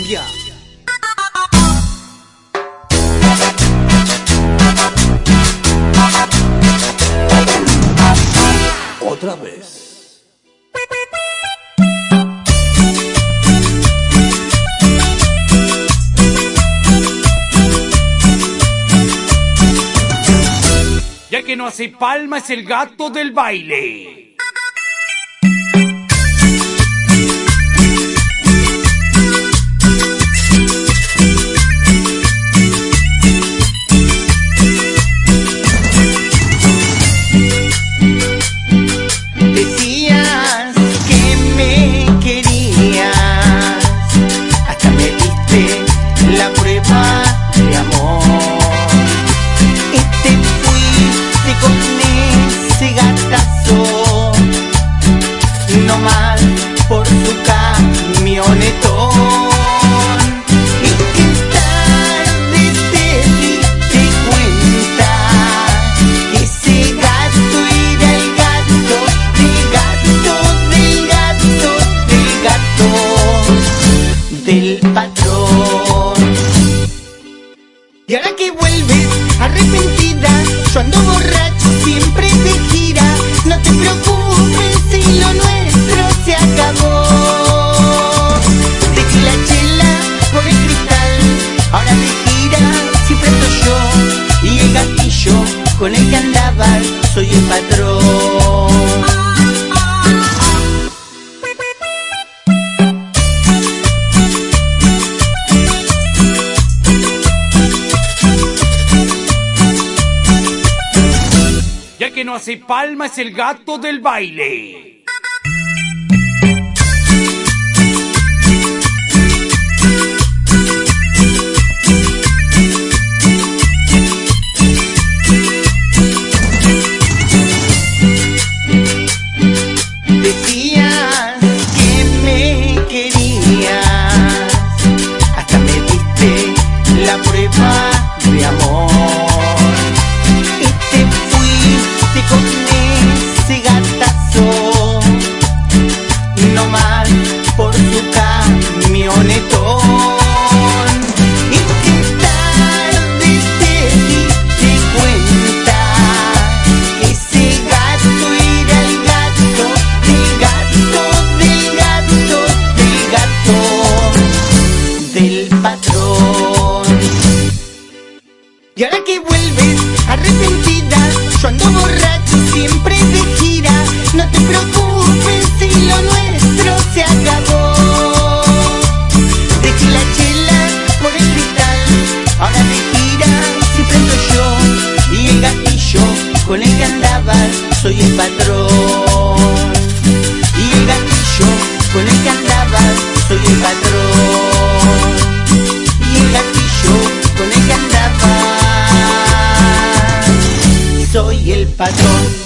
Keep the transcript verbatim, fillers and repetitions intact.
cumbia. Otra vez. Ya que no hace palma es el gato del baile. Decías que me querías, hasta me diste la prueba de amor. Y te fuiste con ese gatazo, no más por su camionetón. Y que tarde te diste cuenta que ese gato era el gato, del gato, del gato, del gato, del patrón. Y ahora que vuelves arrepentida, yo ando borracho, siempre de gira. No te preocupes si lo nuestro se acabó. Dejé la chela por el cristal, ahora de gira siempre estoy yo. Y el gatillo con el que andaba soy el patrón. Ya que no hace palma es el gato del baile. Decías que me querías, hasta me diste la prueba de amor. Y te fuiste con ese gatazo, no más por su camionetón. Y que tarde te diste cuenta que ese gato era el gato, del gato, del gato, del gato, del patrón. Y ahora que vuelves arrepentida, yo ando borracho, siempre de gira. No te preocupes si lo nuestro se acabó. Dejé la chela por el cristal, ahora de gira siempre estoy yo. Y el gatillo con el que andaba soy el patrón. Y el gatillo con el que andaba soy el patrón. Y el gatillo con el que andaba soy el patrón.